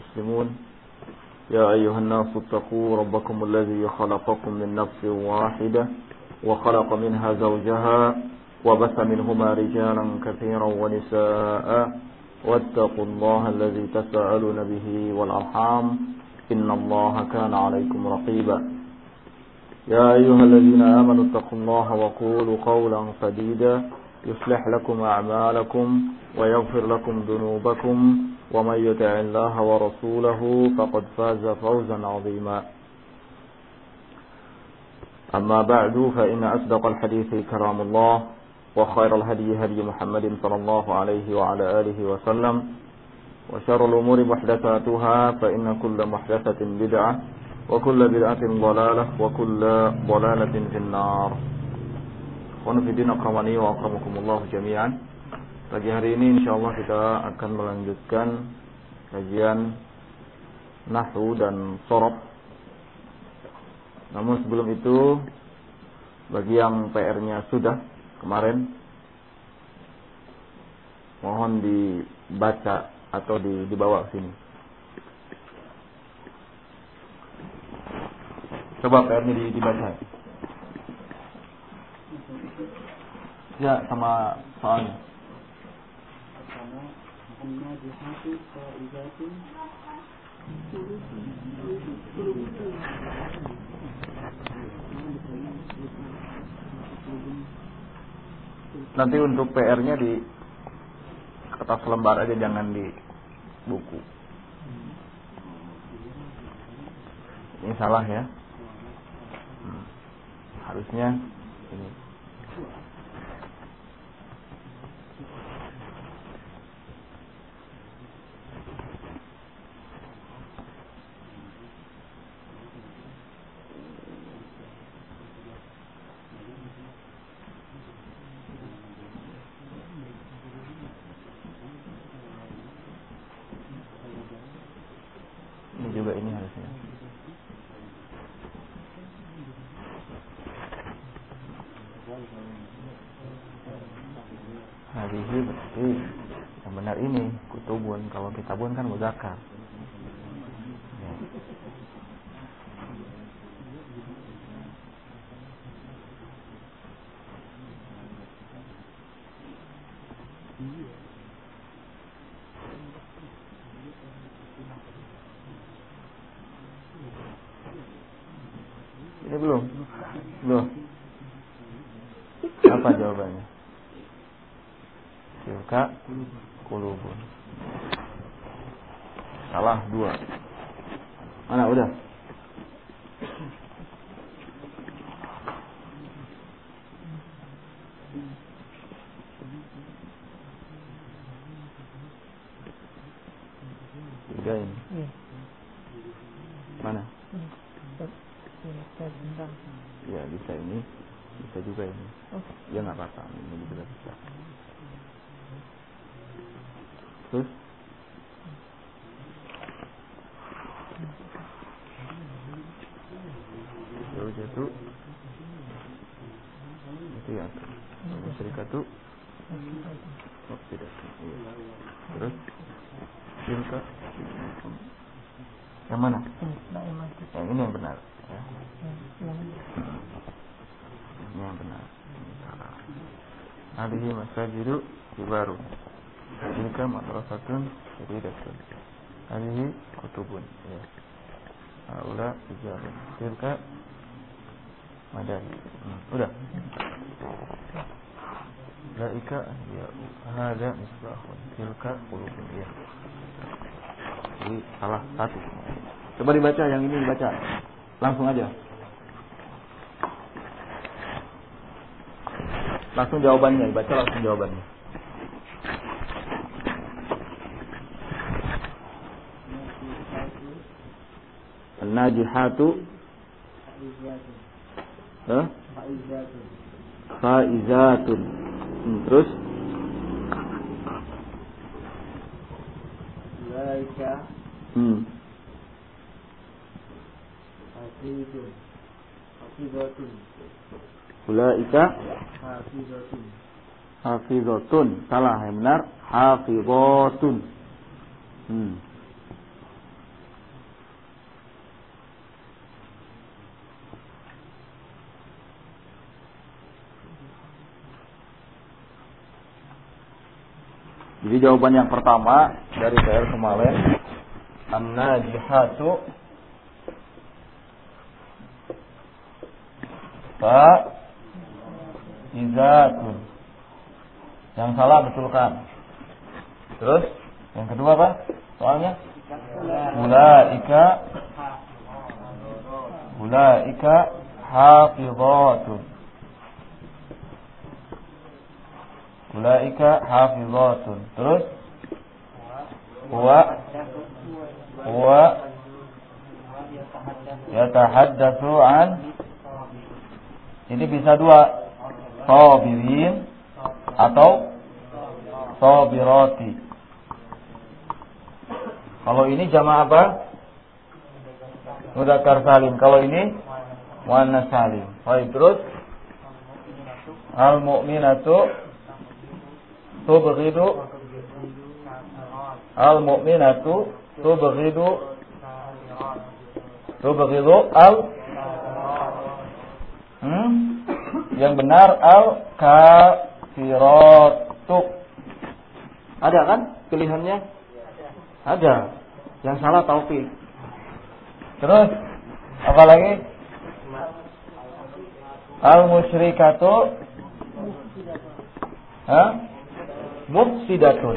المسلمون يا أيها الناس اتقوا ربكم الذي خلقكم من نفس واحدة وخلق منها زوجها وبث منهما رجالا كثيرا ونساء واتقوا الله الذي تساءلون به والأرحام إن الله كان عليكم رقيبا يا أيها الذين آمنوا اتقوا الله وقولوا قولا سديدا يصلح لكم أعمالكم ويغفر لكم ذنوبكم ومن يطع الله ورسوله فقد فاز فوزا عظيما أما بعد فإن أصدق الحديث كلام الله وخير الهدي هدي محمد صلى الله عليه وعلى آله وسلم وشر الأمور محدثاتها فإن كل محدثة بدعة وكل بدعة ضلالة وكل ضلالة في النار. Qanifidin akramani wa akramakumullah jami'an. Pagi hari ini insyaallah kita akan melanjutkan kajian nahwu dan shorof. Namun sebelum itu, bagi yang PR-nya sudah kemarin, mohon dibaca atau dibawa ke sini. Coba PR-nya dibaca. Ya, sama soalnya. Nanti untuk PR-nya di kertas lembar aja, jangan di buku. Ini salah ya. Harusnya ini. Ini juga ini harusnya. Hadihi berarti yang benar ini kutubun. Kalau kitabun kan muzakkar. Ya. Ini belum. Apa jawabannya? Tilka qulubun. Salah 2. Mana udah? Tiga ini. Mana? Ya bisa ini, bisa juga ini. Ya nggak apa-apa, ini juga bisa. Terus? Jatuh. Itu yang Musyrikatu. Oh, tidak. Terus? Tilka. Yang mana? Yang ini yang benar. Ya. Ini yang benar. Ini salah. Hadihi masajidu baru. Tilka madrasatun jadidatun. Hadihi kutubun. Ya. Haula tijarun. Tilka madani. Udah. Laika ya hada misbahun. Tilka qulubun. Ya. Jadi salah 1. Coba dibaca, yang ini dibaca. Langsung aja. Langsung jawabannya, dibaca langsung jawabannya. An-najihatu faizatun. Terus ulaika hafizatun. Ulaika hafizatun. Salah, yang benar hafizatun. Jadi jawaban yang pertama dari PR kemarin, an-najihatu faizatun. Yang salah betulkan. Terus yang kedua apa? Soalnya ulaika hafizatun. Ulaika hafizatun. Terus huwa yatahaddatsu an. Ini bisa dua, sabirin atau sabirati. Kalau ini jama' apa? Mudzakkar salim. Kalau ini muannas salim. Baik, terus al-mu'minatu tubghidu al yang benar al-kafiratu. Ada kan pilihannya? Ada. Yang salah Taufik. Terus apa lagi? Al-musyrikatu mufsidatun.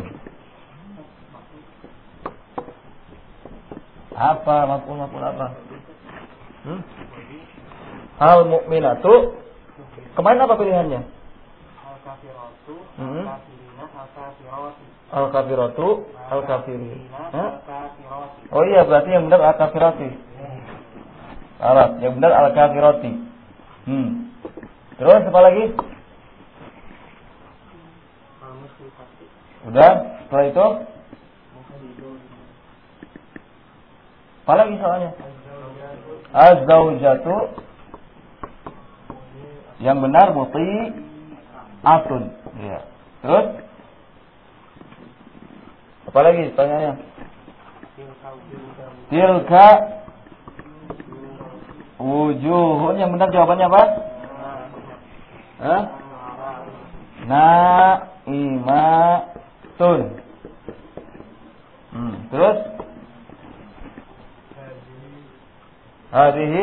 Apa maf'ul apa? Al-mu'minatu. Kemarin apa pilihannya? Al-kafiratu, al-kafirin. Oh iya, berarti yang benar al-kafirati. Arab, yang benar al-kafirati. Terus apa lagi? Udah, setelah itu apa lagi soalnya? Az-zaujatu, yang benar muti'atun. Ya. Terus apa lagi pertanyaannya? Tilka wujuhun, yang benar jawabannya apa? Na'imatun. Terus hadhihi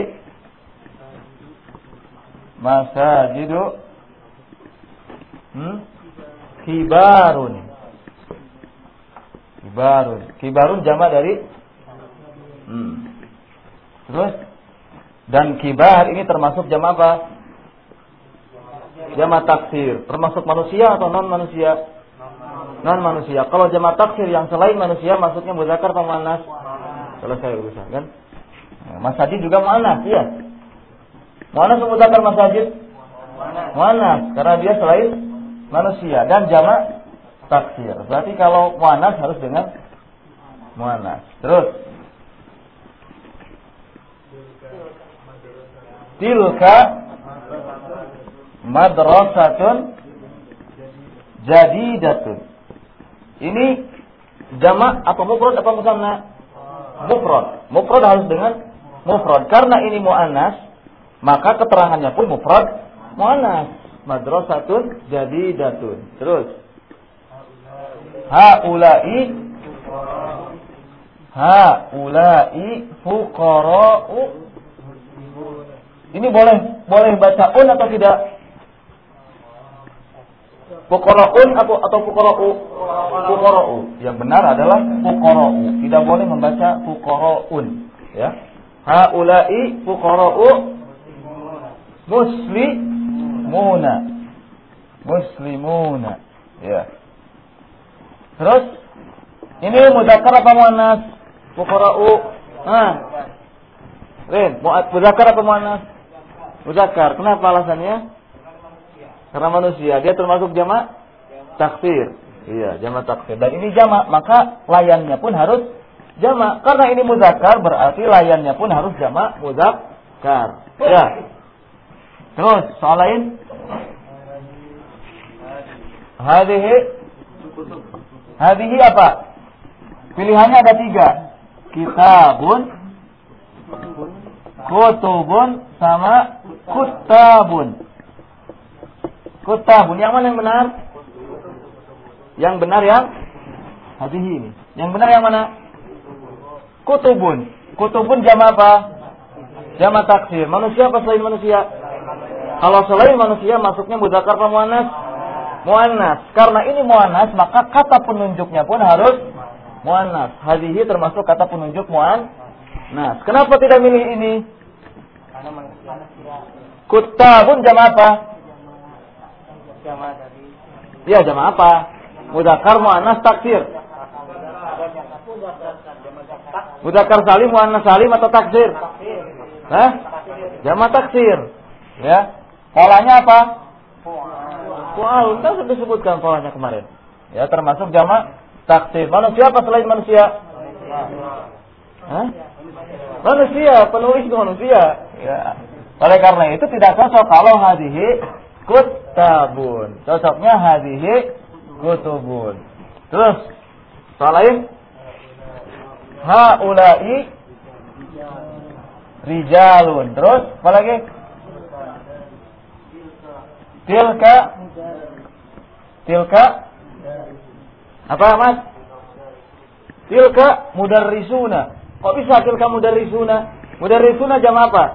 masajidu kibarun. Kibarun jamak dari Terus dan kibar ini termasuk jamak apa? Jamak taksir. Termasuk manusia atau non manusia? Non manusia. Kalau jamak taksir yang selain manusia maksudnya mudzakkar atau muannas? Selesai urusan kan? Masajid juga muannas, iya. Muannas atau mudzakkar masajid? Muannas, karena dia selain manusia dan jamak taksir. Berarti kalau muannas harus dengan muannas. Terus tilka madrasatun jadidatun. Ini jamak atau mufrad apa musanna? Mufrad. Mufrad harus dengan mufrad. Karena ini muannas, maka keterangannya pun mufrad muannas. Madrasatun jadidatun. Terus haula'i fuqara'u. Ini boleh baca un atau tidak? Fuqara'un atau fuqara'u? Fuqara'u. Yang benar adalah fuqara'u. Tidak boleh membaca fuqara'un, ya. Haula'i fuqara'u muslimuna. Ya. Terus ini mudzakkar apa muannas? Fuqara'u. Mudzakkar apa muannas? Mudzakkar. Kenapa alasannya? Karena manusia. Dia termasuk jamak taksir. Iya, jamak taksir. Dan ini jamak, maka layannya pun harus jamak. Karena ini mudzakkar berarti layannya pun harus jamak mudzakkar. Ya. Terus soal lain? Hadhihi apa? Pilihannya ada 3. Kitabun, kutubun, sama kutabun. Kutabun, yang mana yang benar? Yang benar yang Hadihi ini. Yang benar yang mana? Kutubun. Kutubun jama apa? Jama taksir. Manusia apa selain manusia? Kalau selain manusia masuknya mudzakkar apa muannas? Muannas. Karena ini muannas, maka kata penunjuknya pun harus muannas. Hadihi termasuk kata penunjuk muannas. Kenapa tidak milih ini? Kutabun jama apa? Ya, jama apa? Mudzakkar muannas taksir. Mudzakkar salim muannas salim atau taksir? Hah? Jama taksir. Ya. Polanya apa? Fu'al. Kita sudah disebutkan polanya kemarin. Ya, termasuk jama taksir. Manusia apa selain manusia? Hah? Manusia, penulis manusia. Ya. Oleh karena itu tidak cocok kalau hadihi kutabun. Cocoknya hadihi kutubun. Terus soal lain, haula'i rijalun. Terus apa lagi? Tilka apa Mas? Tilka mudarrisuna. Kok bisa tilka mudarrisuna? Mudarrisuna jam apa?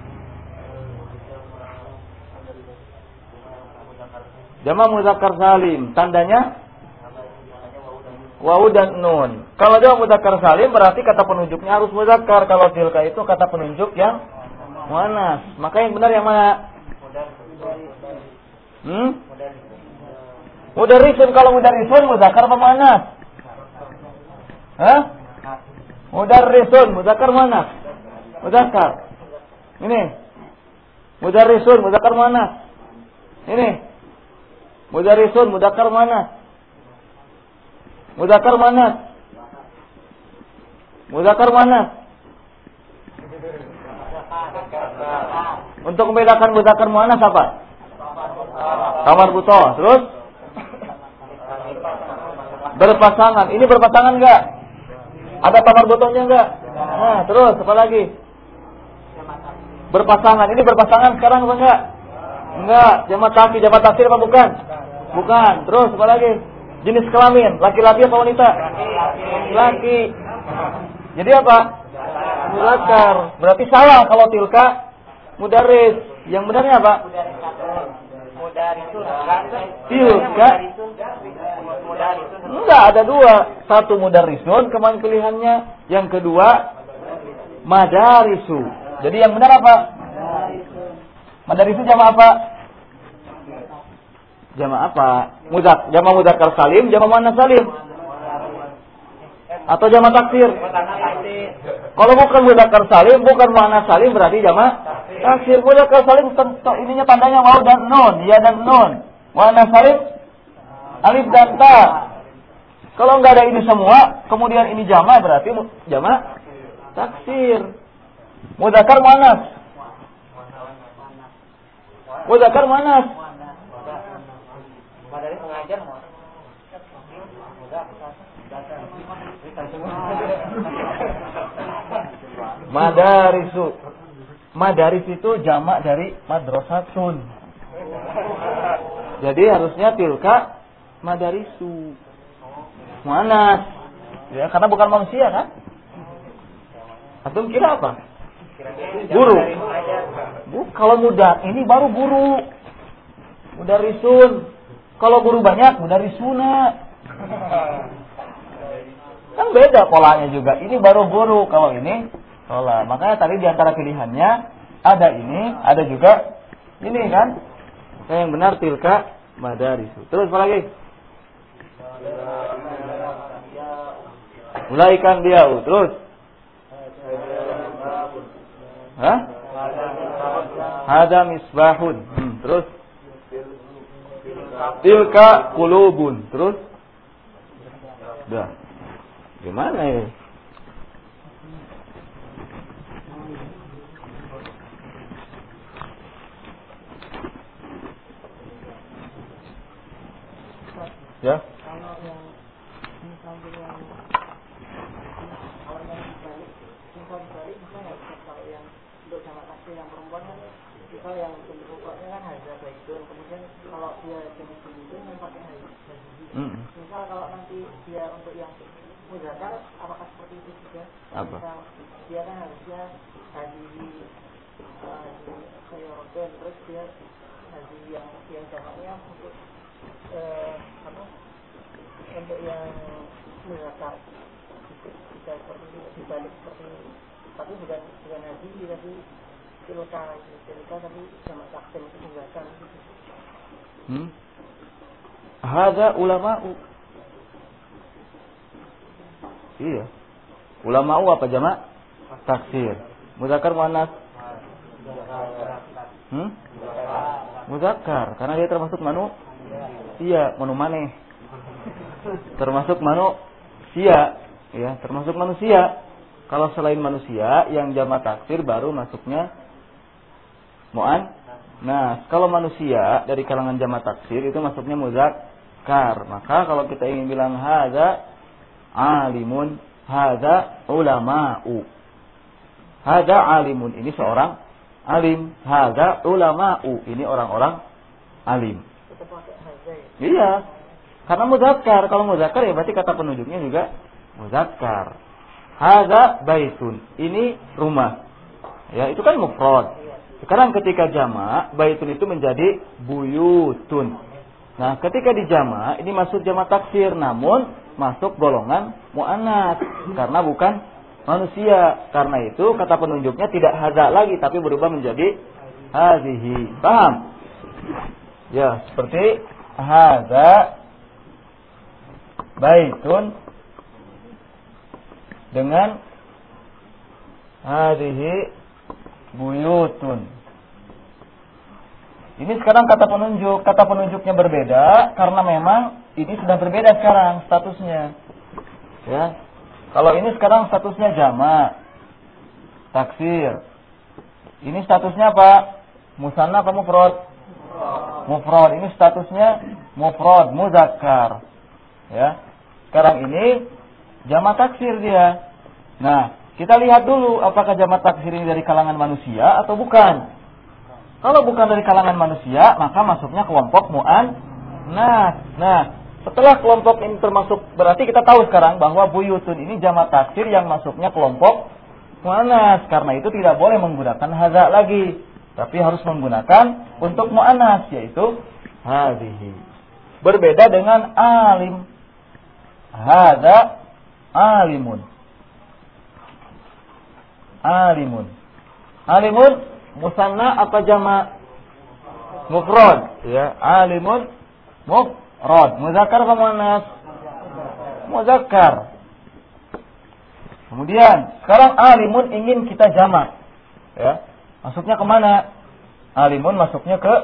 Jama mudzakkar salim, tandanya wawu dan nun. Kalau jama mudzakkar salim berarti kata penunjuknya harus mudzakkar. Kalau tilka itu kata penunjuk yang muannas. Maka yang benar yang mana? Mudarrisun. Kalau mudarrisun mudzakkar apa muannas? Hah? Mudarrisun mudzakkar muannas? Mudzakkar. Ini. Mudarrisun mudzakkar muannas. Ini. Mudarrisun mudzakkar muannas. Mudzakkar muannas. Mudzakkar muannas. Untuk membedakan mudzakkar muannas apa? Kamar buto. Terus berpasangan. Ini berpasangan enggak? Ada kamar butonya enggak? Nah, terus apa lagi? Berpasangan. Ini berpasangan sekarang apa enggak? Enggak. Jamak taksir apa bukan? Bukan. Terus apa lagi? Jenis kelamin, laki-laki atau wanita? Laki. Jadi apa? Mudzakkar. Berarti salah kalau tilka mudarris. Yang benarnya apa? Tilka. Enggak, ada dua. Satu mudarrisun, kemarin pilihannya. Yang kedua madarisu. Jadi yang benar apa? Madarisu jama apa? Jama apa? Jama mudzakkar salim, jama muannas salim. Atau jama taksir. Kalau bukan mudzakkar salim, bukan muannas salim berarti jama taksir. Mudzakkar salim ininya tandanya waw dan nun, ya dan nun. Muannas salim alif dan ta. Kalau enggak ada ini semua, kemudian ini jama berarti jama taksir. Mudzakkar muannas. Mudzakkar muannas. Madari pengajar mau. Madarisu. Madaris itu jamak dari madrasatun. Jadi harusnya tilka madarisu. Muannas. Ya, karena bukan manusia kan? Antum kira apa? Guru. Kalau muda ini baru guru. Mudarisun. Kalau guru banyak mudarisuna. Kan beda polanya juga. Ini baru guru, kalau ini pola. Makanya tadi di antara pilihannya ada ini, ada juga ini kan. Yang benar tilka madarisu. Terus apa lagi? Mulaikan dia. Terus. Hah? Hada misbahun. Terus. Tilka qulubun. Terus. Udah. Gimana ya? Ya. untuk jamak taksir yang perempuan kan kita yang bentuk pokoknya kan haza baitun, kemudian kalau dia jenis itu yang pakai hazihi. Misal kalau nanti dia untuk yang muzakkar apakah seperti itu juga? Apa? Misal dia kan harusnya hazihi khairatun, terus dia hazihi yang jamaknya untuk untuk yang muzakkar bisa seperti itu, dibalik seperti itu. Tapi bukan hazihi tapi tilka tapi jamak taksir itu muzakkar gitu. Hadza ulama'u. Iya. Ulama'u apa jamak? Taksir. Muzakkar muannas? Muzakkar, karena dia termasuk manusia, maneh. Termasuk manusia, ya, termasuk manusia. Kalau selain manusia yang jamak taksir baru masuknya muannas. Kalau manusia dari kalangan jamak taksir itu masuknya muzakkar. Maka kalau kita ingin bilang hadza alimun, hadza ulama'u. Hadza alimun, ini seorang alim. Hadza ulama'u, ini orang-orang alim. Iya. Karena muzakkar, kalau muzakkar ya berarti kata penunjuknya juga muzakkar. Hadza baitun, ini rumah. Ya, itu kan mufrad. Sekarang ketika jamak, baitun itu menjadi buyutun. Nah, ketika dijamak ini masuk jamak taksir, namun masuk golongan muannats karena bukan manusia. Karena itu kata penunjuknya tidak hadza lagi tapi berubah menjadi hazihi. Paham? Ya, seperti hadza baitun dengan hazihi buyutun. Ini sekarang kata penunjuk. Kata penunjuknya berbeda karena memang ini sudah berbeda sekarang statusnya. Ya. Kalau ini sekarang statusnya jamak taksir. Ini statusnya apa? Musanna apa mufrad? Mufrad. Ini statusnya mufrad muzakkar. Ya. Sekarang ini jamak taksir dia. Nah, kita lihat dulu apakah jamak taksir ini dari kalangan manusia atau bukan. Kalau bukan dari kalangan manusia, maka masuknya kelompok muannats. Nah, setelah kelompok ini termasuk, berarti kita tahu sekarang bahwa buyutun ini jamak taksir yang masuknya kelompok muannats. Karena itu tidak boleh menggunakan hadza lagi, tapi harus menggunakan untuk muannats, yaitu hazihi. Berbeda dengan alim. Hadza alimun. Alimun. Alimun musanna apa jamak? Mufrad, ya. Alimun mufrad. Muzakkar apa muannas? Muzakkar. Kemudian, sekarang alimun ingin kita jamak. Ya. Masuknya kemana? Alimun masuknya ke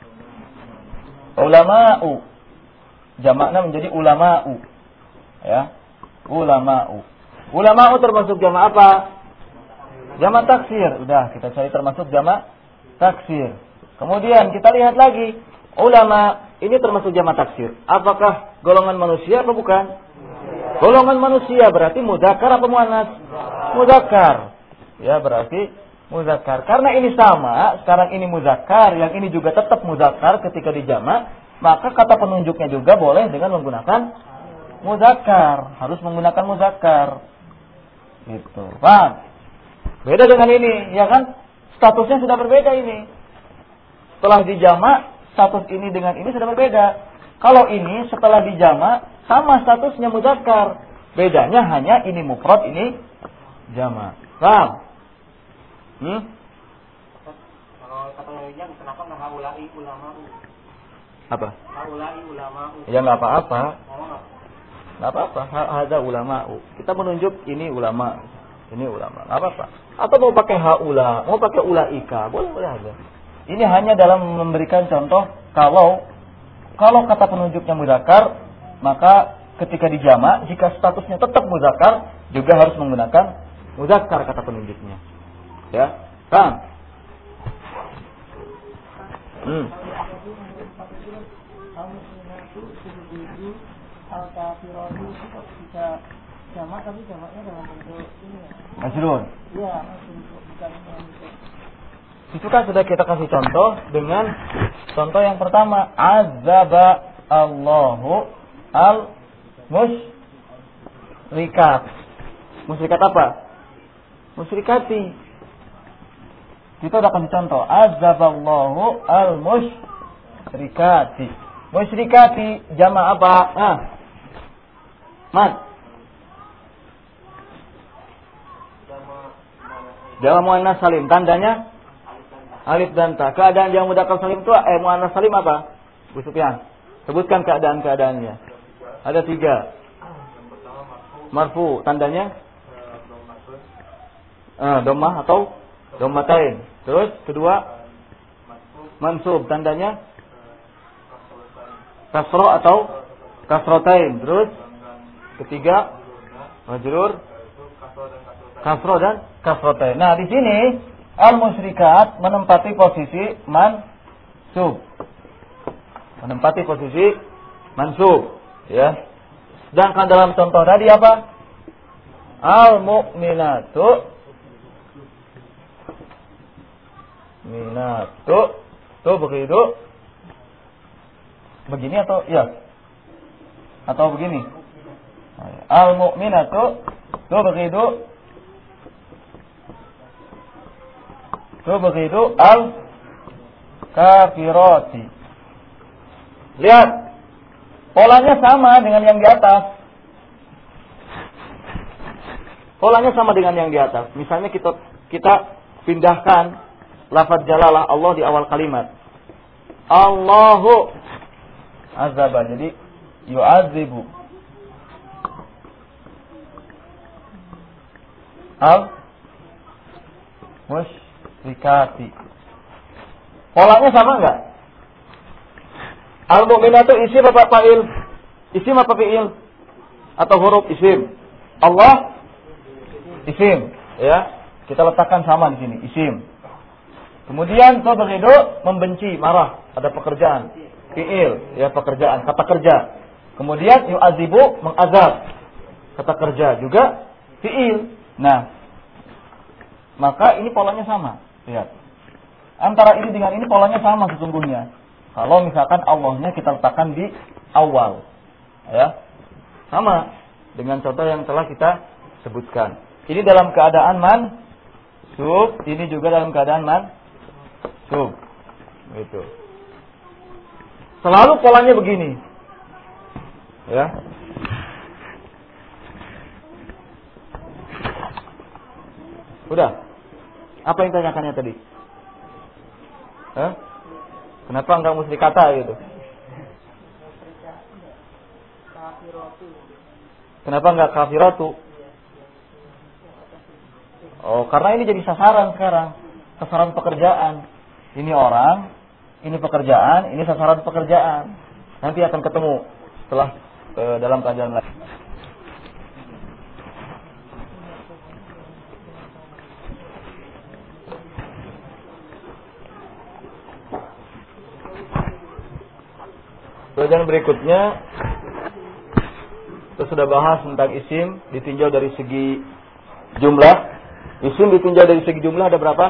ulama'u. Jamaknya menjadi ulama'u. Ya. Ulama'u. Ulama'u termasuk jamak apa? Jamak taksir. Udah, kita cari termasuk jamak taksir. Kemudian kita lihat lagi. Ulama ini termasuk jamak taksir. Apakah golongan manusia atau bukan? Golongan manusia berarti muzakkar apa muannats? Muzakkar. Ya, berarti muzakkar. Karena ini sama, sekarang ini muzakkar, yang ini juga tetap muzakkar ketika dijamak, maka kata penunjuknya juga boleh dengan menggunakan muzakkar. Harus menggunakan muzakkar. Gitu. Paham? Beda dengan ini, ya kan? Statusnya sudah berbeda ini. Setelah dijamak, status ini dengan ini sudah berbeda. Kalau ini setelah dijamak, sama statusnya muzakkar. Bedanya hanya ini mufrad, ini jamak. Paham? Kalau kata yang kenapa nggak haulai ulama'u? Apa? Haulai ulama'u. Ya nggak apa-apa. Nggak apa-apa. Hadza ulama'u. Kita menunjuk ini ulama. Ini ulama. Nggak apa-apa. Atau mau pakai haula, mau pakai ulaika, boleh aja. Ini hanya dalam memberikan contoh kalau kata penunjuknya muzakkar, maka ketika dijamak jika statusnya tetap muzakkar juga harus menggunakan muzakkar kata penunjuknya. Ya, paham? Jamak tapi jamaknya dalam bentuk ini ya. Majrur. Iya, bukan bentuk Itu kan sudah kita kasih contoh dengan contoh yang pertama, azaba Allahu al-musyrikat. Musyrikat apa? Musyrikati. Kita udah kasih contoh, azaballahu al-musyrikati. Musyrikati jama' apa? Jama' muannas salim. Tandanya alif dan ta. Keadaan jama' mudzakkar salim itu muannas salim apa? Bu Sufyan, sebutkan keadaan-keadaannya. Ada 3. Marfu, tandanya dhammah atau dhammatain. Terus kedua mansub, tandanya kasra atau kasratain. Terus ketiga majrur kasra dan kasratain. Nah, di sini al-musyrikat menempati posisi mansub. Menempati posisi mansub, ya. Sedangkan dalam contoh tadi apa? Al-mu'minatu tuh begitu. Begini atau ya? Atau begini? Al-mu'minatu tuh begitu al-kafirati. Lihat, polanya sama dengan yang di atas. Polanya sama dengan yang di atas. Misalnya kita pindahkan lafaz jalalah Allah di awal kalimat. Allahu azaba, jadi yu'adzibu. Al-musyrikati. Polanya sama enggak? Al-mu'minatu isim apa fa'il? Isim apa fi'il? Atau huruf isim? Allah isim, ya. Kita letakkan sama di sini, isim. Kemudian tubghidu membenci, marah, ada pekerjaan. Fi'il, ya pekerjaan, kata kerja. Kemudian yu'adzibu mengazab. Kata kerja juga fi'il. Nah, maka ini polanya sama. Lihat. Antara ini dengan ini polanya sama sesungguhnya. Kalau misalkan Allahnya kita letakkan di awal. Ya. Sama dengan contoh yang telah kita sebutkan. Ini dalam keadaan mansub, ini juga dalam keadaan mansub. Gitu. Selalu polanya begini. Ya. Udah. Apa yang tanyakannya tadi? Kenapa enggak musyrikata gitu? Kenapa enggak kafiratu? Oh, karena ini jadi sasaran sekarang. Sasaran pekerjaan. Ini orang, ini pekerjaan, ini sasaran pekerjaan. Nanti akan ketemu setelah dalam kajian lain. Pelajaran berikutnya kita sudah bahas tentang isim ditinjau dari segi jumlah. Isim ditinjau dari segi jumlah ada berapa?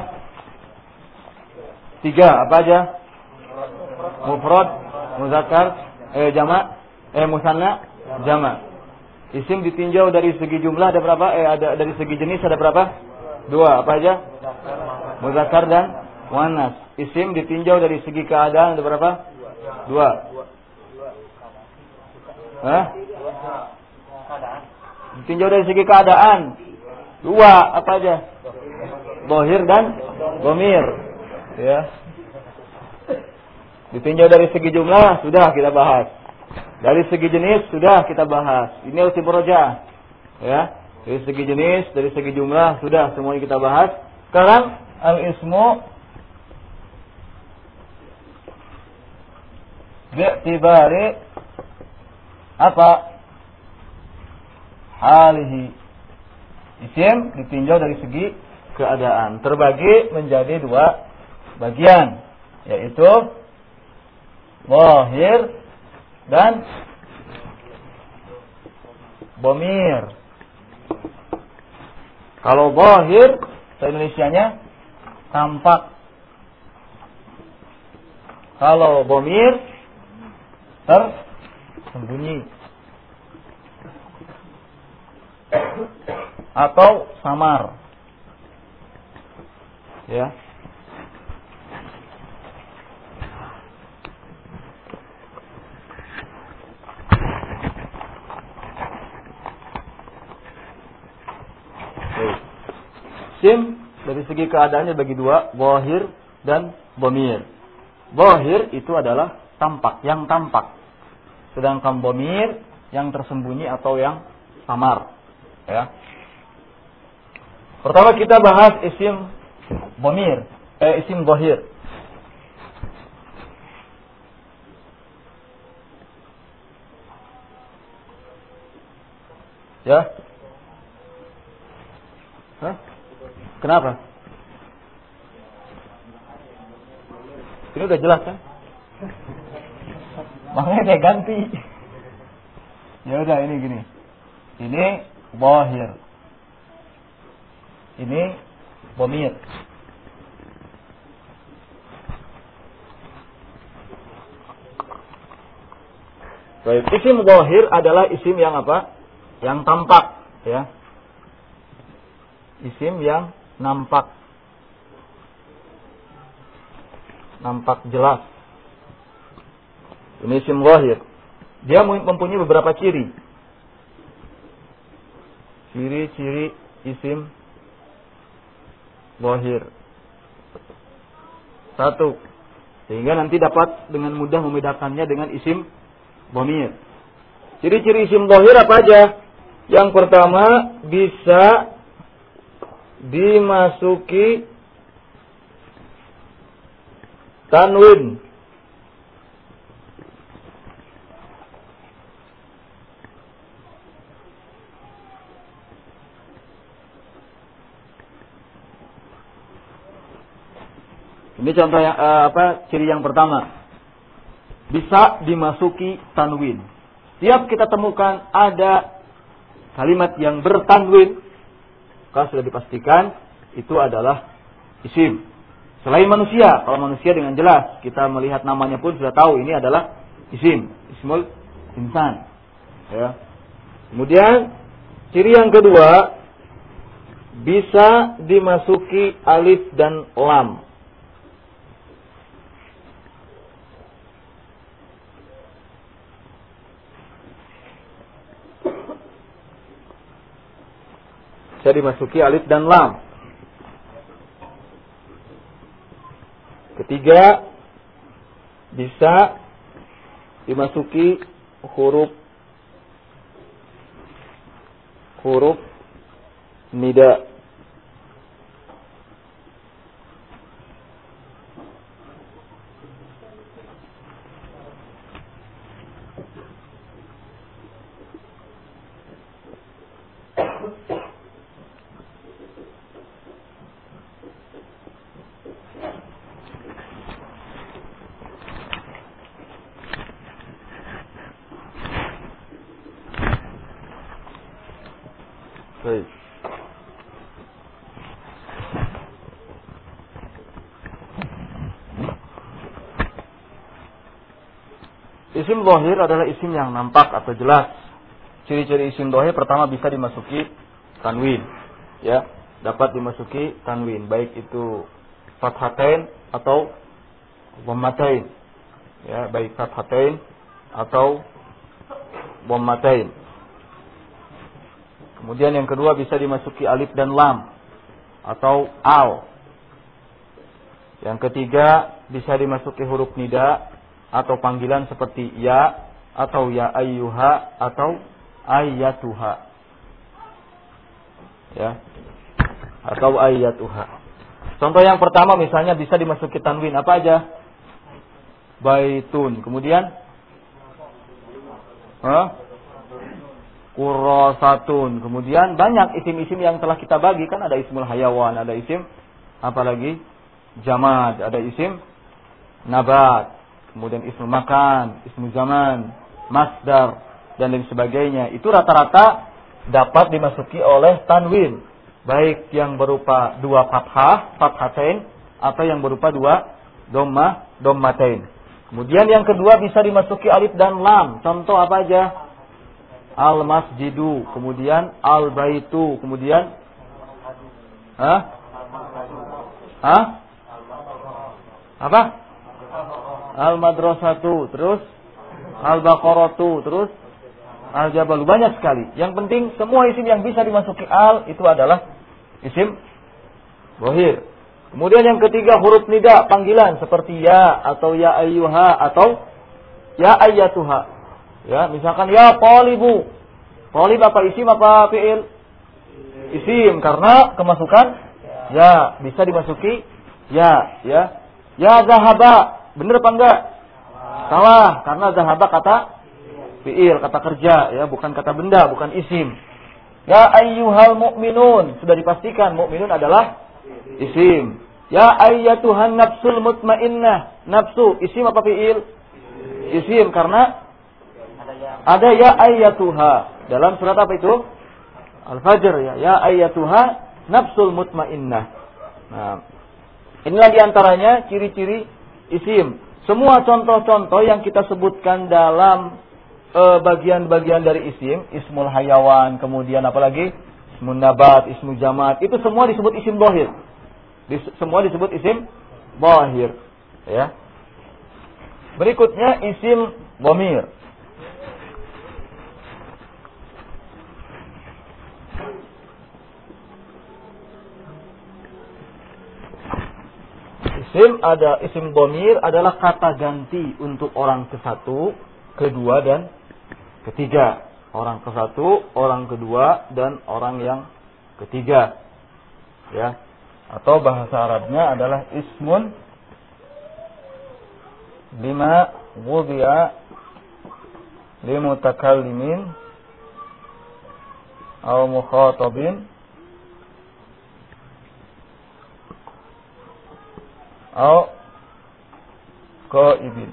3. Apa aja? Mufrad, muzakkar, jama', musanna, jama'. Isim ditinjau dari segi jumlah ada berapa? Ada dari segi jenis ada berapa? 2. Apa aja? Muzakkar dan muannas. Isim ditinjau dari segi keadaan ada berapa? 2. Ditinjau dari segi keadaan 2. Apa aja? Dhahir dan dhamir. Ya. Ditinjau dari segi jumlah sudah kita bahas. Dari segi jenis sudah kita bahas. Ini harus murojaah. Ya. Dari segi jenis, dari segi jumlah sudah semuanya kita bahas. Sekarang al-ismu bi'tibari apa? Halihi. Isim ditinjau dari segi keadaan. Terbagi menjadi 2 bagian, yaitu zahir dan dhamir. Kalau zahir, bahasa Indonesianya tampak. Kalau dhamir tersembunyi atau samar. Ya. Isim dari segi keadaannya bagi dua, zahir dan dhamir. Zahir itu adalah tampak, yang tampak. Sedangkan dhamir yang tersembunyi atau yang samar. Ya. Pertama kita bahas isim dhamir, isim zahir. Ya. Hah? Kenapa? Ini udah jelas kan? Makanya saya ganti. Ya udah ini gini. Ini zahir. Ini dhamir. Baik, isim zahir adalah isim yang apa? Yang tampak, ya. Isim yang nampak. Nampak jelas. Ini isim zahir. Dia mempunyai beberapa ciri. Ciri-ciri isim zahir. Satu, sehingga nanti dapat dengan mudah membedakannya dengan isim dhamir. Ciri-ciri isim zahir apa aja? Yang pertama, bisa dimasuki tanwin. Ini contoh yang ciri yang pertama. Bisa dimasuki tanwin. Setiap kita temukan ada kalimat yang bertanwin, maka sudah dipastikan itu adalah isim. Selain manusia, kalau manusia dengan jelas kita melihat namanya pun sudah tahu ini adalah isim, ismul insan. Ya. Kemudian ciri yang kedua, bisa dimasuki alif dan lam. Bisa dimasuki alif dan lam. Ketiga, bisa dimasuki huruf nida. Baik. Isim zahir adalah isim yang nampak atau jelas. Ciri-ciri isim zahir pertama bisa dimasuki tanwin, ya, dapat dimasuki tanwin, baik itu fathatain atau dhammatain, ya, baik fathatain atau dhammatain. Kemudian yang kedua bisa dimasuki alif dan lam atau al. Yang ketiga bisa dimasuki huruf nida atau panggilan seperti ya atau ya ayyuha atau ayyatuha. Ya. Atau ayyatuha. Contoh yang pertama misalnya bisa dimasuki tanwin apa aja? Baitun. Kemudian Qurrasatun. Kemudian banyak isim-isim yang telah kita bagi, kan ada ismul hayawan, ada isim apalagi jamad, ada isim nabat, kemudian ismul makan, ismul zaman, masdar dan lain sebagainya. Itu rata-rata dapat dimasuki oleh tanwin, baik yang berupa dua fathah, fathatain, atau yang berupa dua dhammah, dhammatain. Kemudian yang kedua bisa dimasuki alif dan lam. Contoh apa aja? Al-masjidu, kemudian al-baitu, kemudian apa? Al-madrasatu, terus al-baqaratu, terus al-jabalu. Banyak sekali. Yang penting semua isim yang bisa dimasuki al itu adalah isim dhahir. Kemudian yang ketiga huruf nida, panggilan seperti ya atau ya ayyuha atau ya ayyatuha. Ya, misalkan ya talibu. Talib apa isim apa fi'il? Isim karena kemasukan ya, bisa dimasuki ya. Ya zahaba, benar apa enggak? Salah, karena zahaba kata fi'il, kata kerja ya, bukan kata benda, bukan isim. Ya ayyuhal mu'minun, sudah dipastikan mu'minun adalah isim. Ya ayyatuhan nafsul mutmainnah, nafsu isim apa fi'il? Isim karena ada ya ayyatuha dalam surat apa itu? Al-Fajr ya. Ya ayyatuha nafsul mutmainnah. Nah, inilah diantaranya ciri-ciri isim. Semua contoh-contoh yang kita sebutkan dalam bagian-bagian dari isim, ismul hayawan, kemudian apalagi ismun nabat, ismu jamad, itu semua disebut isim dhahir. Semua disebut isim dhahir, ya. Berikutnya isim dhamir. Isim dhamir adalah kata ganti untuk orang ke satu, kedua dan ketiga. Orang ke satu, orang kedua dan orang yang ketiga. Ya. Atau bahasa Arabnya adalah ismun lima wudi'a limutakallimin aw mukhatabin aw qaibin.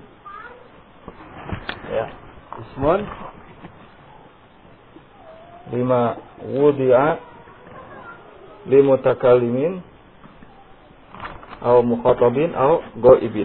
Ya, ismun lima wudi'a limutakallimin aw mukhatabin aw qaibin.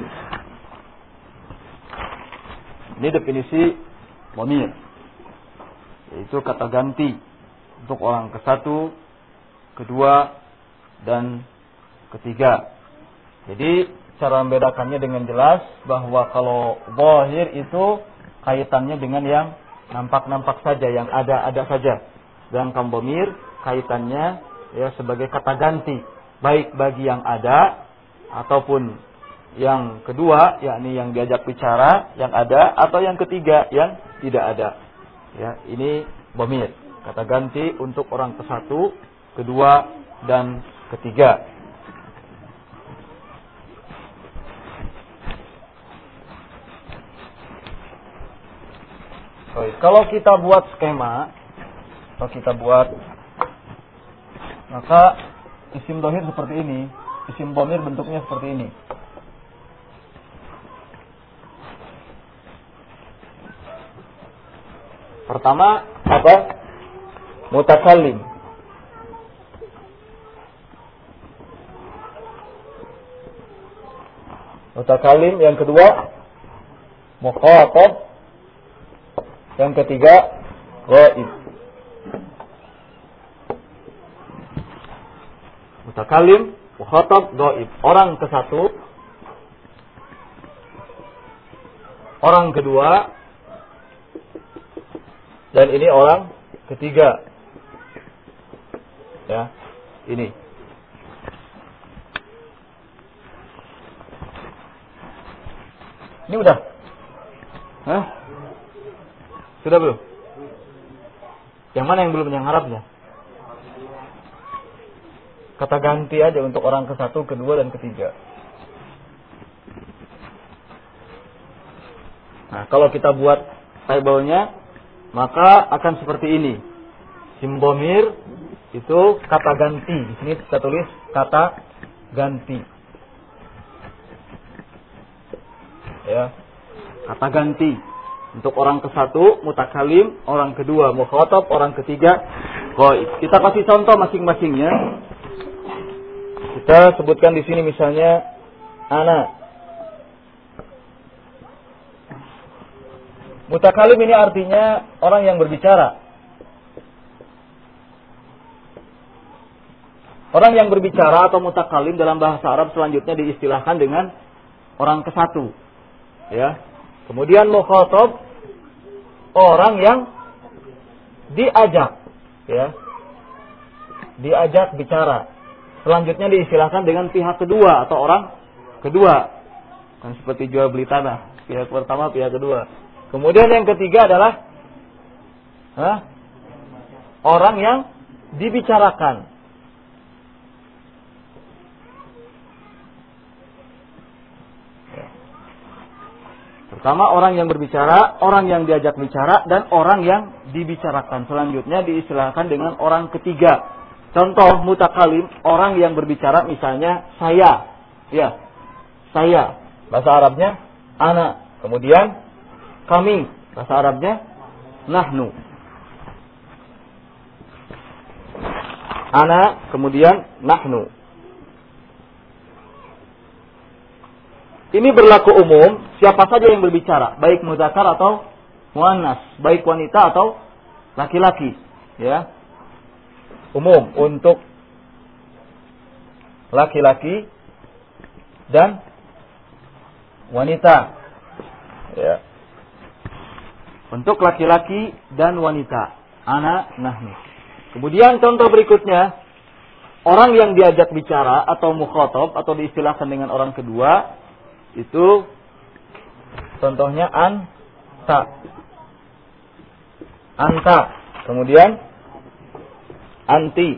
Ini definisi dhamir, yaitu kata ganti untuk orang ke satu, kedua dan ketiga. Jadi cara membedakannya dengan jelas bahwa kalau zahir itu kaitannya dengan yang nampak-nampak saja, yang ada saja. Sedangkan dhamir kaitannya ya sebagai kata ganti, baik bagi yang ada ataupun yang kedua, yakni yang diajak bicara yang ada, atau yang ketiga yang tidak ada. Ya, ini dhamir, kata ganti untuk orang ke satu, kedua dan ketiga. Kalau kita buat skema, maka isim dhahir seperti ini, isim dhamir bentuknya seperti ini. Pertama apa? Mutakallim. Mutakallim, yang kedua mukhatab, yang ketiga ghaib. Mutakallim, mukhatab, ghaib. Orang ke satu, orang kedua, dan ini orang ketiga. Ya, ini. Ini udah? Hah? Sudah belum? Yang mana yang belum, yang Arabnya? Kata ganti aja untuk orang ke satu, kedua dan ketiga. Nah, kalau kita buat tabelnya, maka akan seperti ini. Isim dhamir itu kata ganti. Di sini kita tulis kata ganti. Ya, kata ganti. Untuk orang ke satu, mutakallim, orang kedua, mukhatab, orang ketiga, ghaib. Kita kasih contoh masing-masingnya. Kita sebutkan di sini misalnya ana. Mutakalim ini artinya orang yang berbicara. Orang yang berbicara atau mutakalim dalam bahasa Arab selanjutnya diistilahkan dengan orang kesatu. Ya. Kemudian mukhatab, orang yang diajak, ya. Diajak bicara. Selanjutnya diistilahkan dengan pihak kedua atau orang kedua. Kan seperti jual beli tanah, pihak pertama, pihak kedua. Kemudian yang ketiga adalah orang yang dibicarakan. Pertama orang yang berbicara, orang yang diajak bicara, dan orang yang dibicarakan. Selanjutnya diistilahkan dengan orang ketiga. Contoh mutakalim, orang yang berbicara misalnya saya. Ya, saya. Bahasa Arabnya ana. Kemudian kami. Bahasa Arabnya nahnu. Ana, kemudian nahnu. Ini berlaku umum, siapa saja yang berbicara, baik muzakkar atau muannas, baik wanita atau laki-laki, ya. Umum untuk laki-laki dan wanita. Ya. Untuk laki-laki dan wanita, ana, nahnu. Kemudian contoh berikutnya, orang yang diajak bicara atau mukhatab atau diistilahkan dengan orang kedua, itu contohnya anta. Anta. Kemudian anti.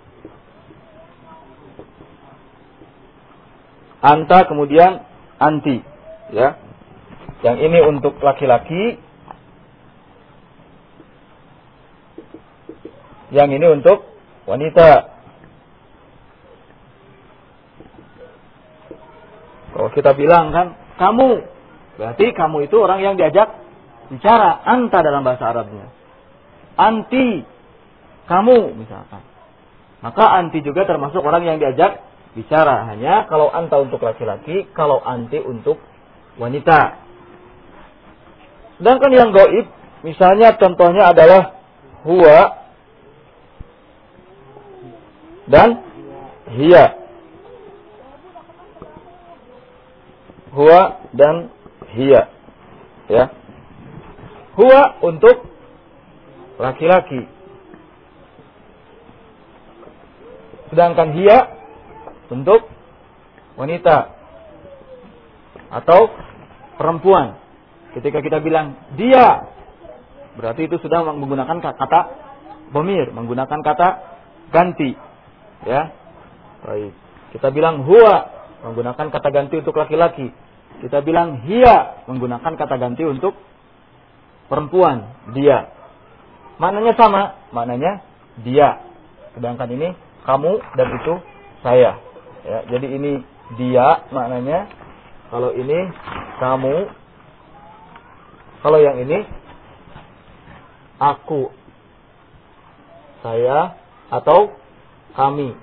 Anta kemudian anti, ya. Yang ini untuk laki-laki, yang ini untuk wanita. Kalau kita bilang kan, kamu, berarti kamu itu orang yang diajak bicara. Anta dalam bahasa Arabnya. Anti, kamu misalkan. Maka anti juga termasuk orang yang diajak bicara. Hanya kalau anta untuk laki-laki, kalau anti untuk wanita. Sedangkan yang gaib, misalnya contohnya adalah huwa dan hiya. Huwa dan hiya. Ya. Huwa untuk laki-laki. Sedangkan hiya untuk wanita atau perempuan. Ketika kita bilang dia, berarti itu sudah menggunakan kata dhamir, menggunakan kata ganti. Ya. Baik. Kita bilang huwa, menggunakan kata ganti untuk laki-laki. Kita bilang hiya, menggunakan kata ganti untuk perempuan, dia. Maknanya sama, maknanya dia. Sedangkan ini kamu dan itu saya. Ya, jadi ini dia maknanya. Kalau ini kamu. Kalau yang ini aku, saya atau kami.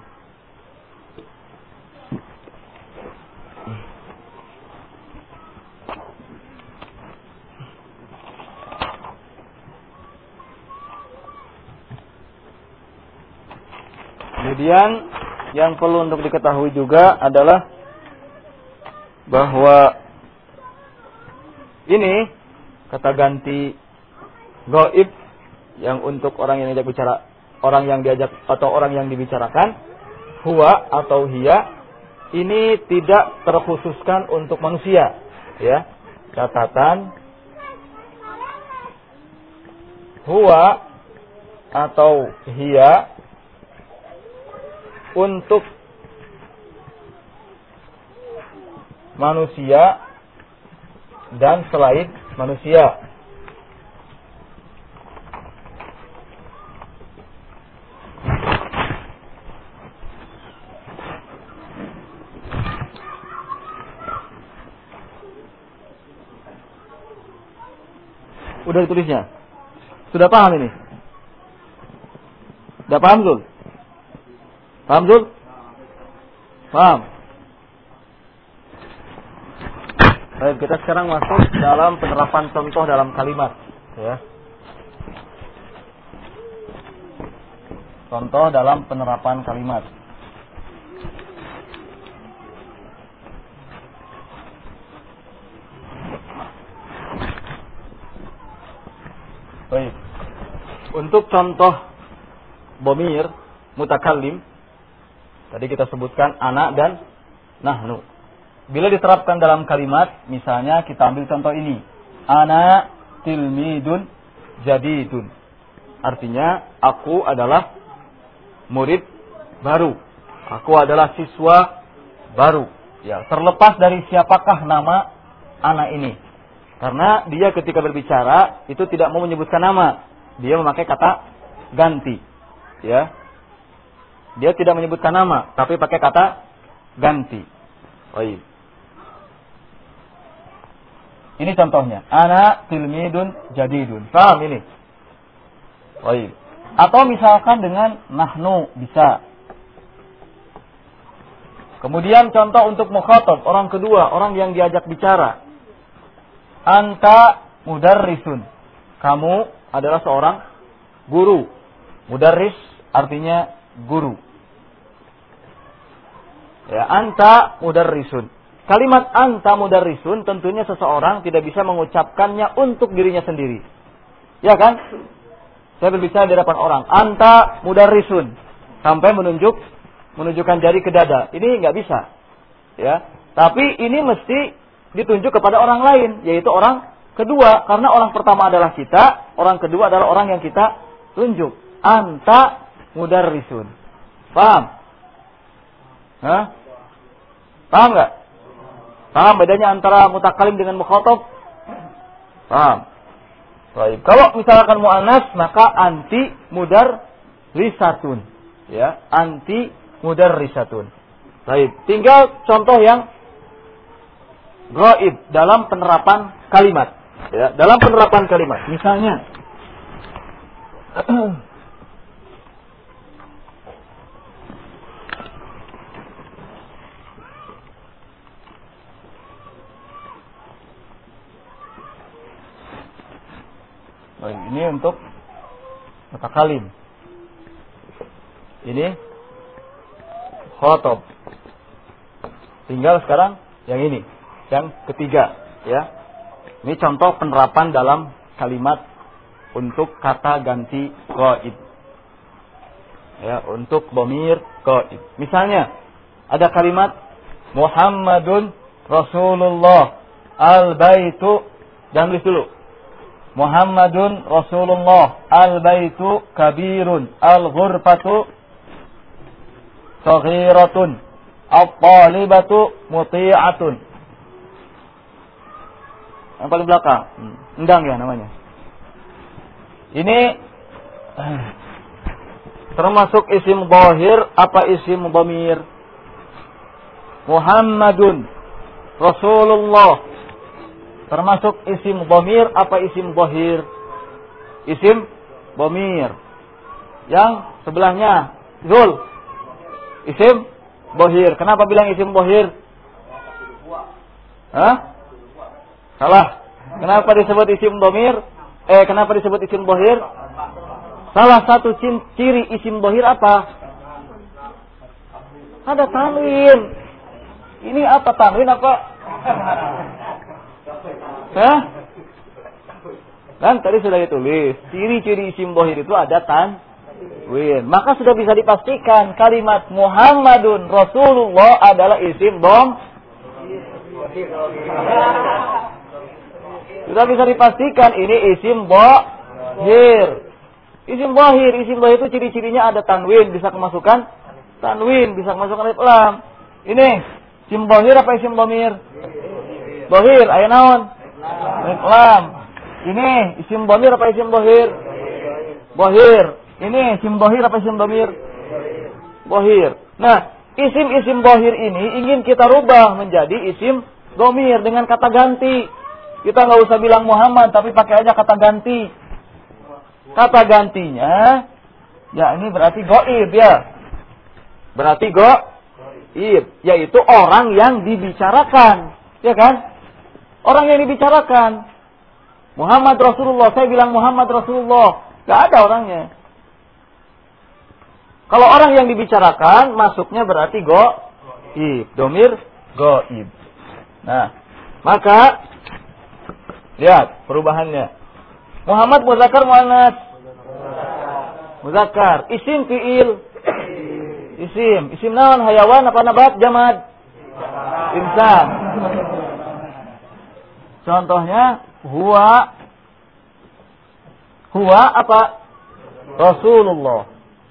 Kemudian yang perlu untuk diketahui juga adalah bahwa ini kata ganti gaib yang untuk orang yang diajak bicara, orang yang diajak atau orang yang dibicarakan, huwa atau hiya, ini tidak terkhususkan untuk manusia, ya. Catatan huwa atau hiya untuk manusia dan selain manusia. Udah ditulisnya? Sudah paham ini? Sudah paham, Zul? Paham, Zul? Paham? Baik, kita sekarang masuk dalam penerapan contoh dalam kalimat, ya. Contoh dalam penerapan kalimat. Baik. Untuk contoh dhamir mutakallim, tadi kita sebutkan ana dan nahnu. Bila diterapkan dalam kalimat, misalnya kita ambil contoh ini. Ana tilmidun jadidun. Artinya, aku adalah murid baru. Aku adalah siswa baru. Ya, terlepas dari siapakah nama anak ini. Karena dia ketika berbicara, itu tidak mau menyebutkan nama. Dia memakai kata ganti. Ya. Dia tidak menyebutkan nama, tapi pakai kata ganti. Baik. Ini contohnya. Ana tilmidun jadidun. Paham ini? Baik. Atau misalkan dengan nahnu bisa. Kemudian contoh untuk mukhatab, orang kedua, orang yang diajak bicara. Anta mudarrisun. Kamu adalah seorang guru. Mudarris artinya guru. Ya, anta mudarrisun. Kalimat anta mudarrisun tentunya seseorang tidak bisa mengucapkannya untuk dirinya sendiri. Ya kan? Saya berbicara di hadapan orang. Anta mudarrisun. Sampai menunjukkan jari ke dada. Ini nggak bisa. Ya. Tapi ini mesti ditunjuk kepada orang lain. Yaitu orang kedua. Karena orang pertama adalah kita. Orang kedua adalah orang yang kita tunjuk. Anta mudarrisun. Paham? Hah? Paham nggak? Paham bedanya antara mutakalim dengan mukhatab? Paham? Baik. Kalau misalkan muannas maka anti mudarrisatun. Ya, anti mudarrisatun. Baik. Tinggal contoh yang ghaib dalam penerapan kalimat. Ya, dalam penerapan kalimat. Misalnya ini untuk mutakalim. Ini khotob. Tinggal sekarang yang ini, yang ketiga, ya. Ini contoh penerapan dalam kalimat untuk kata ganti ghaib. Ya, untuk dhamir ghaib. Misalnya ada kalimat Muhammadun Rasulullah al-baitu, jangan tulis dulu. Muhammadun Rasulullah al-baitu kabirun al-ghurfatu saghiratun at-talibatu muti'atun. Yang paling belakang. Endang ya namanya. Ini termasuk isim dhahir apa isim dhamir? Muhammadun Rasulullah termasuk isim dhamir apa isim dhahir? Isim dhamir. Yang sebelahnya Zul. Isim dhahir. Kenapa bilang isim dhahir? Hah? Salah. Kenapa disebut isim dhamir? Kenapa disebut isim dhahir? Salah satu ciri isim dhahir apa? Ada tanwin. Ini apa tanwin apa? Hah? Kan tadi sudah ditulis. Ciri-ciri isim dhahir itu ada tanwin. Maka sudah bisa dipastikan kalimat Muhammadun Rasulullah adalah isim dhamir. Sudah bisa dipastikan ini isim dhahir. Isim dhahir itu ciri-cirinya ada tanwin, bisa kemasukan tanwin, bisa kemasukan alif lam. Ini isim dhahir apa isim dhamir? Dhahir, aya naon? Alif lam. Ini isim dhamir apa isim dhahir? Dhahir. Ini isim dhahir apa isim dhamir? Dhahir. Nah, isim-isim dhahir ini ingin kita rubah menjadi isim dhamir dengan kata ganti. Kita nggak usah bilang Muhammad, tapi pakai aja kata ganti. Kata gantinya, ya ini berarti ghaib ya. Berarti ghaib, yaitu orang yang dibicarakan, ya kan? orang yang dibicarakan. Muhammad Rasulullah, saya bilang Muhammad Rasulullah, gak ada orangnya. Kalau orang yang dibicarakan, masuknya berarti goib, domir goib. Nah, maka lihat perubahannya. Muhammad muzakkar muannas. Muzakkar, isim fiil. Isim naon, hayawan apa nabat, jamad? Insan. Contohnya huwa apa? Rasulullah.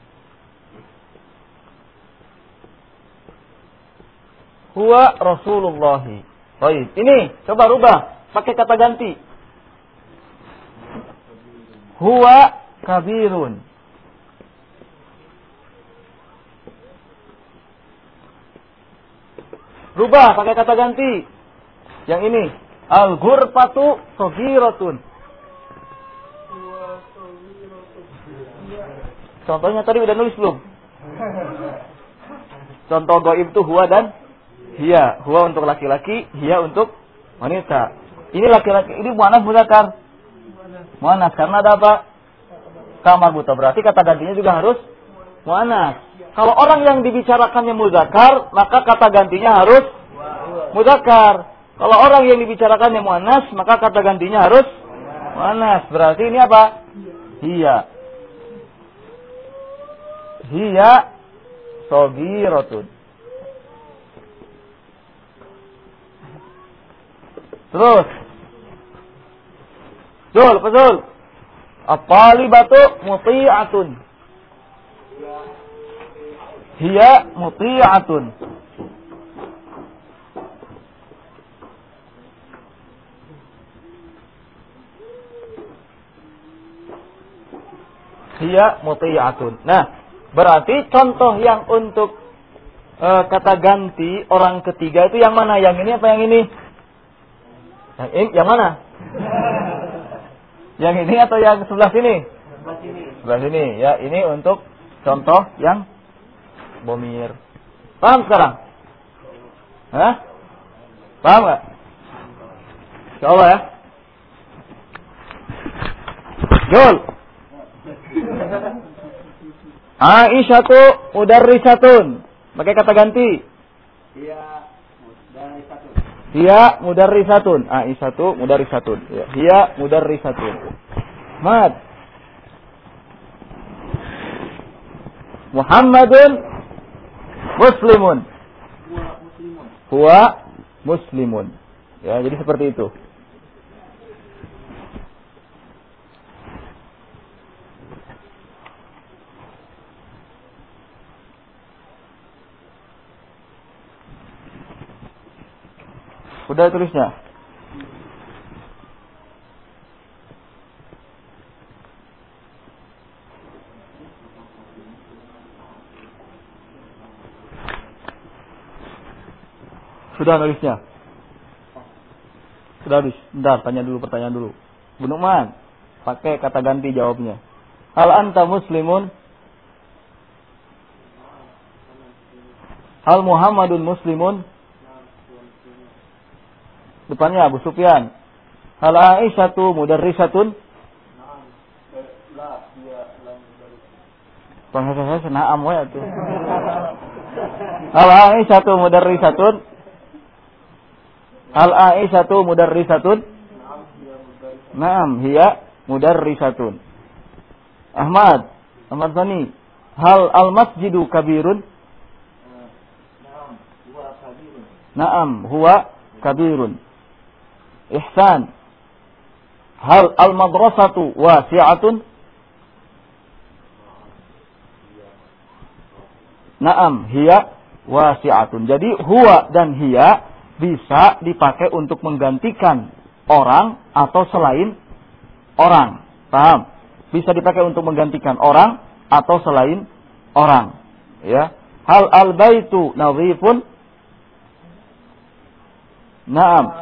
Huwa Rasulullahi. Baik, ini coba rubah pakai kata ganti. Huwa kabirun. Rubah pakai kata ganti. Yang ini, al-ghurfatu saghiratun. Contohnya tadi udah nulis belum? Contoh gaib itu huwa dan hiya. Huwa untuk laki-laki, hiya untuk wanita. Ini laki-laki, ini muannas muzakkar. Muannas karena ada apa? Kama buta. Berarti kata gantinya juga harus muannas. Kalau orang yang dibicarakannya muzakkar, maka kata gantinya harus muzakkar. Kalau orang yang dibicarakannya muannas, maka kata gantinya harus muannas. Berarti ini apa? Hiya. Hiya saghiratun. Terus. Betul. At-talibatu muti'atun. Hiya muti'atun. Hiya muti'atun. Nah, berarti contoh yang untuk kata ganti orang ketiga itu yang mana? Yang ini apa yang ini? Yang mana? Yang ini atau yang sebelah sini? Sebelah sini. Ya, ini untuk contoh yang bomir. Paham sekarang? Hah? Paham gak? Insyaallah ya. Jul. Aisyatu mudarrisatun. Pakai kata ganti. Hiya mudarrisatun. Aisyatu mudarrisatun. Ya. Hiya mudarrisatun. Mat. Muhammadun muslimun. Huwa muslimun. Ya, jadi seperti itu. Udah tulisnya? Sudah nulisnya? Sudah habis. Bentar, tanya dulu pertanyaan dulu. Bu Nu'man, pakai kata ganti jawabnya. Hal anta muslimun? Hal Muhammadun muslimun? Depannya Abu Sufyan. Hal Aisyatu mudarrisatun? Bahasa saya na'am ya tuh. Hal Aisyatu mudarrisatun? Hal Aisyatu mudarrisatun? Naam, hiya mudarrisatun. Ahmad Sani. Hal al-masjidu kabirun? Naam, huwa kabirun. Ihsan. Hal al-madrasatu wasi'atun? Naam, hiya wasi'atun. Jadi huwa dan hiya bisa dipakai untuk menggantikan orang atau selain orang. Paham? Bisa dipakai untuk menggantikan orang atau selain orang. Ya. Hal al-baitu nadhifun? Naam.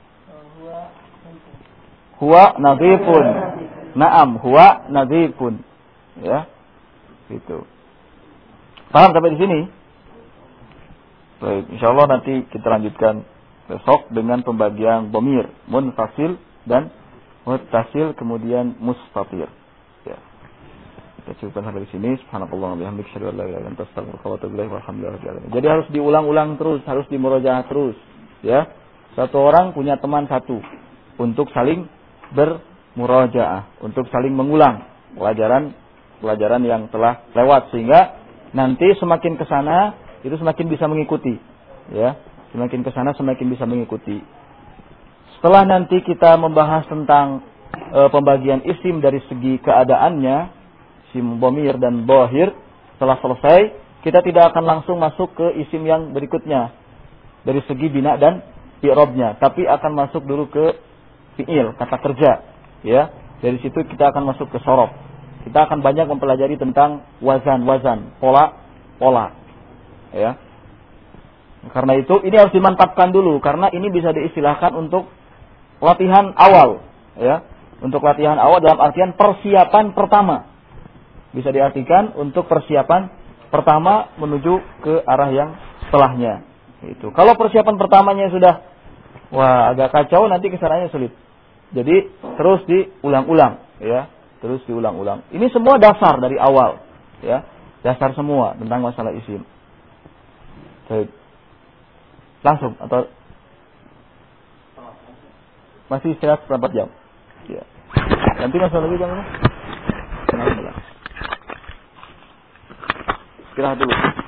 Huwa nadhifun. Naam, huwa nadhifun. Ya. Gitu. Paham sampai di sini? Baik, insyaallah nanti kita lanjutkan besok dengan pembagian dhamir munfasil dan muttasil kemudian mustatir. Ya. Kita cukupkan sampai di sini. Subhanallah wa bihamdihi asyhadu an la ilaha illa anta astaghfiruka wa atubu ilaik. Walhamdulillahirabbil alamin. Jadi harus diulang-ulang terus, harus dimurojaah terus, ya. Satu orang punya teman satu untuk saling bermurojaah, untuk saling mengulang pelajaran yang telah lewat sehingga nanti semakin ke sana itu semakin bisa mengikuti, ya. Semakin ke sana semakin bisa mengikuti. Setelah nanti kita membahas tentang pembagian isim dari segi keadaannya, isim dhamir dan dhahir, setelah selesai, kita tidak akan langsung masuk ke isim yang berikutnya dari segi bina dan i'rabnya, tapi akan masuk dulu ke fi'il, kata kerja, ya. Dari situ kita akan masuk ke sorof. Kita akan banyak mempelajari tentang wazan, pola, ya. Karena itu ini harus dimantapkan dulu karena ini bisa diistilahkan untuk latihan awal, ya. Untuk latihan awal dalam artian persiapan pertama. Bisa diartikan untuk persiapan pertama menuju ke arah yang setelahnya. Itu. Kalau persiapan pertamanya sudah agak kacau, nanti kesananya sulit. Jadi terus diulang-ulang, ya. Terus diulang-ulang. Ini semua dasar dari awal, ya. Dasar semua tentang masalah isim. Baik. Langsung atau masih istirahat 4 jam? Ya. Nanti masalah lagi jam berapa? Istirahat dulu.